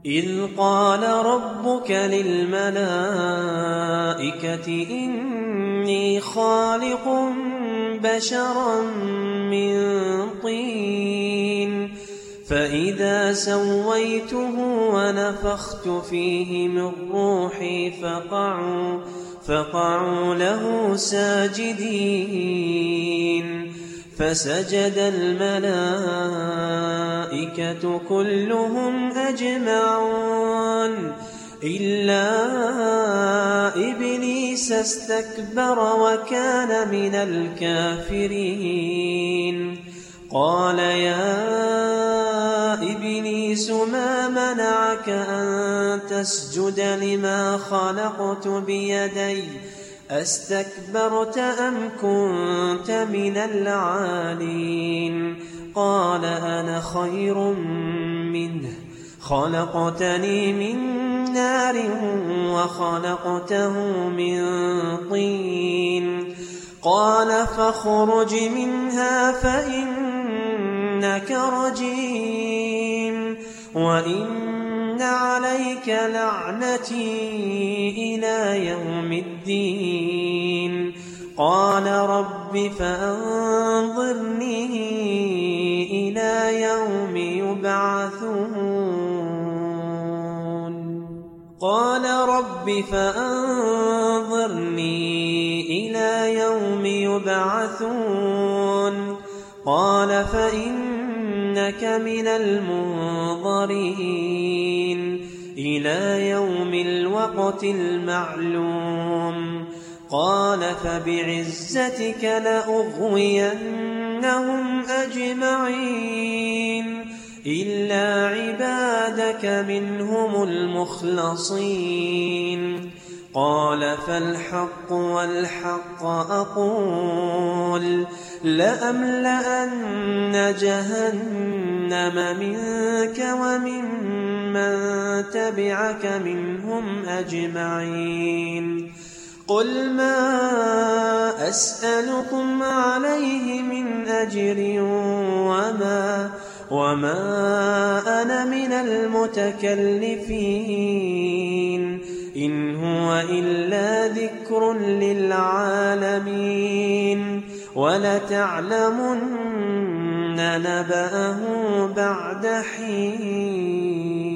إذ قال ربك للملائكة إني خالق بشرا من طين فإذا سويته ونفخت فيه من روحي فقعوا له ساجدين فسجد الملائكة كلهم أجمعون إلا إبليس استكبر وكان من الكافرين قال يا إبليس ما منعك أن تسجد لما خلقت بيدي أستكبرت أم كنت من العالين قال أنا خير منه خلقتني من نار وخلقته من طين قال فاخرج منها فإنك رجيم وإن عليك لعنتي إلى يوم الدين قال رب فأنظرني إلى يوم يبعثون قال فإنك من المنظرين إلى يوم الوقت المعلوم قال فبعزتك لأغوينهم أجمعين إلا عبادك منهم المخلصين قال فالحق والحق أقول لأملأن جهنم منك وممن تبعك منهم أجمعين قل ما أسألكم عليه من أجر وما أنا من المتكلفين إن هو إلا ذكر للعالمين ولتعلمن نبأه بعد حين